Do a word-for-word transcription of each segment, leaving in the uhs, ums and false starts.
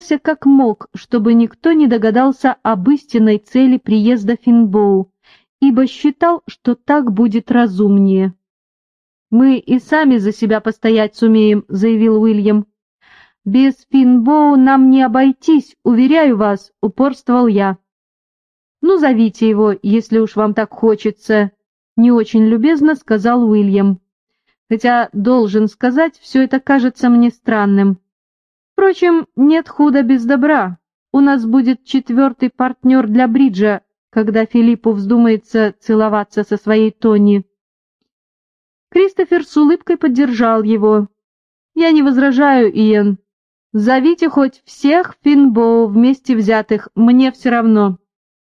старался как мог, чтобы никто не догадался об истинной цели приезда Финбоу, ибо считал, что так будет разумнее. «Мы и сами за себя постоять сумеем», — заявил Уильям. «Без Финбоу нам не обойтись, уверяю вас», — упорствовал я. «Ну, зовите его, если уж вам так хочется», — не очень любезно сказал Уильям. «Хотя, должен сказать, все это кажется мне странным. Впрочем, нет худа без добра. У нас будет четвертый партнер для бриджа, когда Филиппу вздумается целоваться со своей Тони». Кристофер с улыбкой поддержал его. «Я не возражаю, Иэн. Зовите хоть всех Финбоу вместе взятых, мне все равно».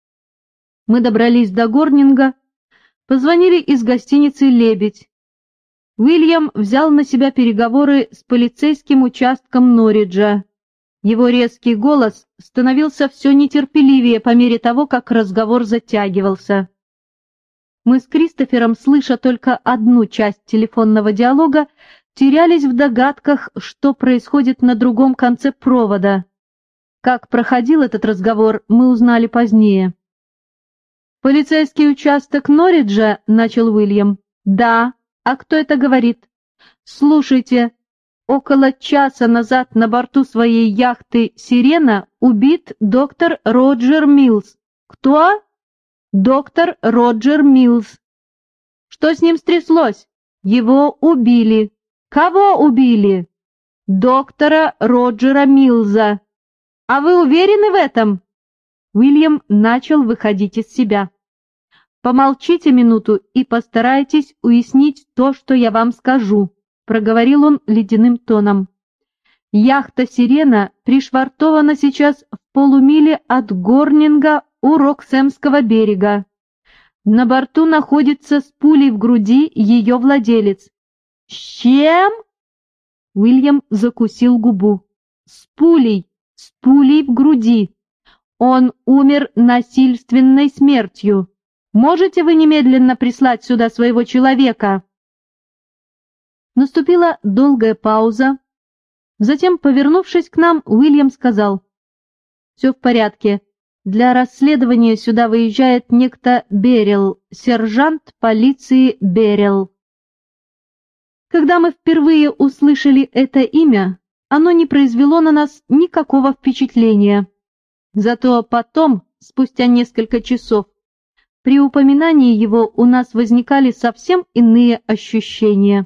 Мы добрались до Горнинга, позвонили из гостиницы «Лебедь». Уильям взял на себя переговоры с полицейским участком Норриджа. Его резкий голос становился все нетерпеливее по мере того, как разговор затягивался. Мы с Кристофером, слыша только одну часть телефонного диалога, терялись в догадках, что происходит на другом конце провода. Как проходил этот разговор, мы узнали позднее. «Полицейский участок Норриджа», — начал Уильям. «Да. А кто это говорит?» «Слушайте, около часа назад на борту своей яхты «Сирена» убит доктор Роджер Миллс». «Кто?» «Доктор Роджер Миллс». «Что с ним стряслось?» «Его убили». «Кого убили?» «Доктора Роджера Миллза». «А вы уверены в этом?» Уильям начал выходить из себя. «Помолчите минуту и постарайтесь уяснить то, что я вам скажу», — проговорил он ледяным тоном. «Яхта «Сирена» пришвартована сейчас в полумиле от Горнинга у Роксемского берега. На борту находится с пулей в груди ее владелец». «С чем?» Уильям закусил губу. «С пулей, с пулей в груди. Он умер насильственной смертью. Можете вы немедленно прислать сюда своего человека?» Наступила долгая пауза. Затем, повернувшись к нам, Уильям сказал: «Все в порядке. Для расследования сюда выезжает некто Беррилл, сержант полиции Беррилл». Когда мы впервые услышали это имя, оно не произвело на нас никакого впечатления. Зато потом, спустя несколько часов, при упоминании его у нас возникали совсем иные ощущения.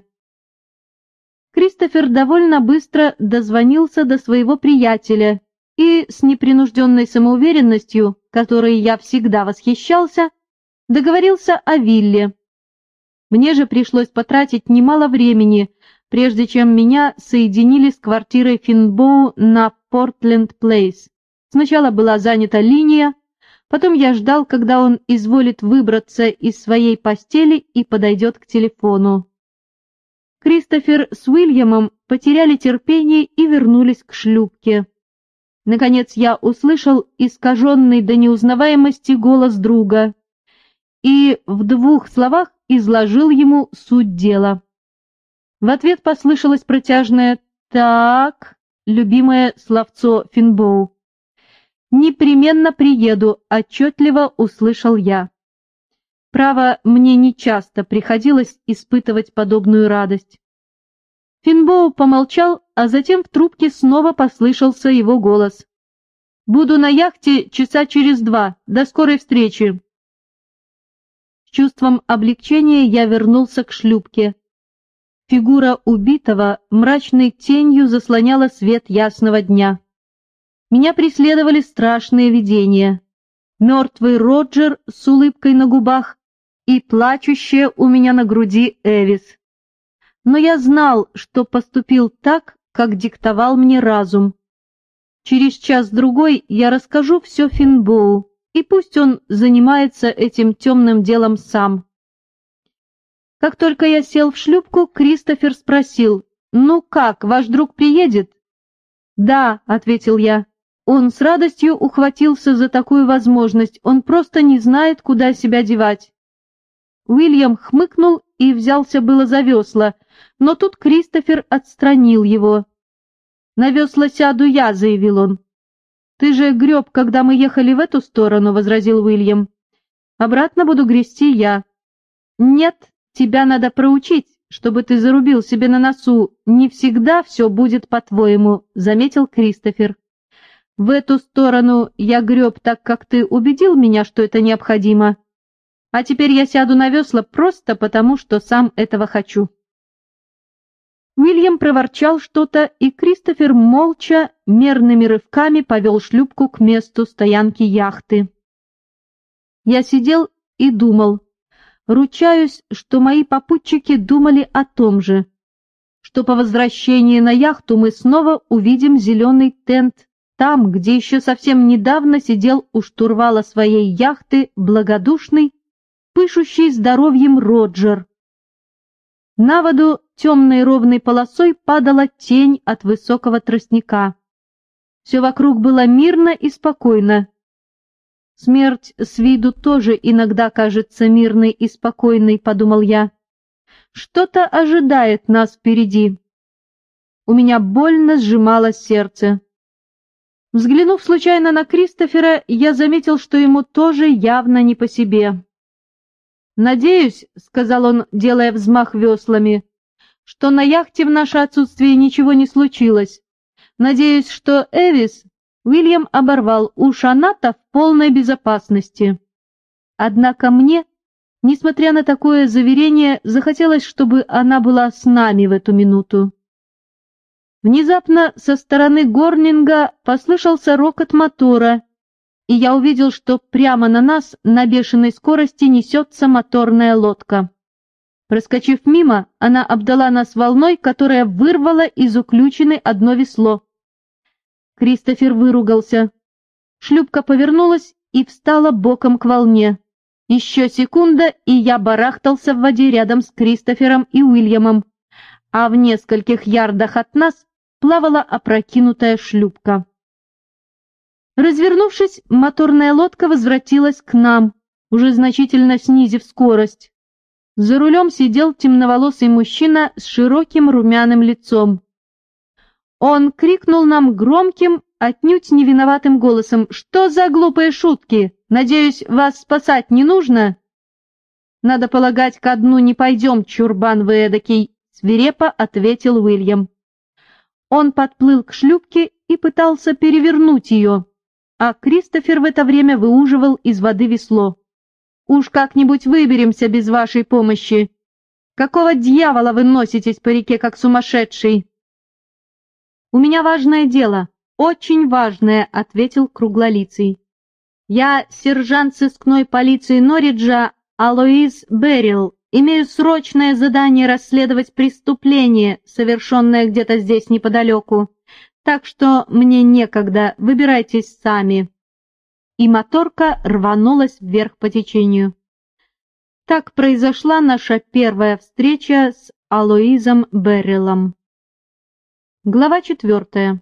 Кристофер довольно быстро дозвонился до своего приятеля и с непринужденной самоуверенностью, которой я всегда восхищался, договорился о вилле. Мне же пришлось потратить немало времени, прежде чем меня соединили с квартирой Финбоу на Портленд-Плейс. Сначала была занята линия, потом я ждал, когда он изволит выбраться из своей постели и подойдет к телефону. Кристофер с Уильямом потеряли терпение и вернулись к шлюпке. Наконец я услышал искаженный до неузнаваемости голос друга и в двух словах изложил ему суть дела. В ответ послышалось протяжное «так», любимое словцо Финбоу. «Непременно приеду», — отчетливо услышал я. Право, мне нечасто приходилось испытывать подобную радость. Финбоу помолчал, а затем в трубке снова послышался его голос. «Буду на яхте часа через два. До скорой встречи». С чувством облегчения я вернулся к шлюпке. Фигура убитого мрачной тенью заслоняла свет ясного дня. Меня преследовали страшные видения. Мертвый Роджер с улыбкой на губах и плачущая у меня на груди Эвис. Но я знал, что поступил так, как диктовал мне разум. Через час-другой я расскажу все Финбоу, и пусть он занимается этим темным делом сам. Как только я сел в шлюпку, Кристофер спросил: «Ну как, ваш друг приедет?» «Да», — ответил я. Он с радостью ухватился за такую возможность, он просто не знает, куда себя девать. Уильям хмыкнул и взялся было за весла, но тут Кристофер отстранил его. «На весла сяду я», — заявил он. «Ты же греб, когда мы ехали в эту сторону», — возразил Уильям. «Обратно буду грести я». «Нет, тебя надо проучить, чтобы ты зарубил себе на носу. Не всегда все будет по-твоему», — заметил Кристофер. «В эту сторону я греб так, как ты убедил меня, что это необходимо. А теперь я сяду на весла просто потому, что сам этого хочу». Уильям проворчал что-то, и Кристофер молча, мерными рывками повел шлюпку к месту стоянки яхты. Я сидел и думал. Ручаюсь, что мои попутчики думали о том же, что по возвращении на яхту мы снова увидим зеленый тент там, где еще совсем недавно сидел у штурвала своей яхты благодушный, пышущий здоровьем Роджер. На воду темной ровной полосой падала тень от высокого тростника. Все вокруг было мирно и спокойно. «Смерть с виду тоже иногда кажется мирной и спокойной», — подумал я. «Что-то ожидает нас впереди». У меня больно сжималось сердце. Взглянув случайно на Кристофера, я заметил, что ему тоже явно не по себе. «Надеюсь», — сказал он, делая взмах веслами, — «что на яхте в наше отсутствие ничего не случилось. Надеюсь, что Эвис...» Уильям оборвал, уж она-то в полной безопасности. Однако мне, несмотря на такое заверение, захотелось, чтобы она была с нами в эту минуту. Внезапно со стороны Горнинга послышался рокот мотора, и я увидел, что прямо на нас на бешеной скорости несется моторная лодка. Проскочив мимо, она обдала нас волной, которая вырвала из уключины одно весло. Кристофер выругался. Шлюпка повернулась и встала боком к волне. Еще секунда, и я барахтался в воде рядом с Кристофером и Уильямом, а в нескольких ярдах от нас плавала опрокинутая шлюпка. Развернувшись, моторная лодка возвратилась к нам, уже значительно снизив скорость. За рулем сидел темноволосый мужчина с широким румяным лицом. Он крикнул нам громким, отнюдь не виноватым голосом: «Что за глупые шутки? Надеюсь, вас спасать не нужно?» «Надо полагать, ко дну не пойдем, чурбан вы эдакий», — свирепо ответил Уильям. Он подплыл к шлюпке и пытался перевернуть ее, а Кристофер в это время выуживал из воды весло. «Уж как-нибудь выберемся без вашей помощи. Какого дьявола вы носитесь по реке, как сумасшедший?» «У меня важное дело, очень важное», — ответил круглолицый. «Я сержант сыскной полиции Норриджа Алоиз Беррилл. Имею срочное задание расследовать преступление, совершенное где-то здесь неподалеку. Так что мне некогда, выбирайтесь сами». И моторка рванулась вверх по течению. Так произошла наша первая встреча с Алоизом Берриллом. Глава четвертая.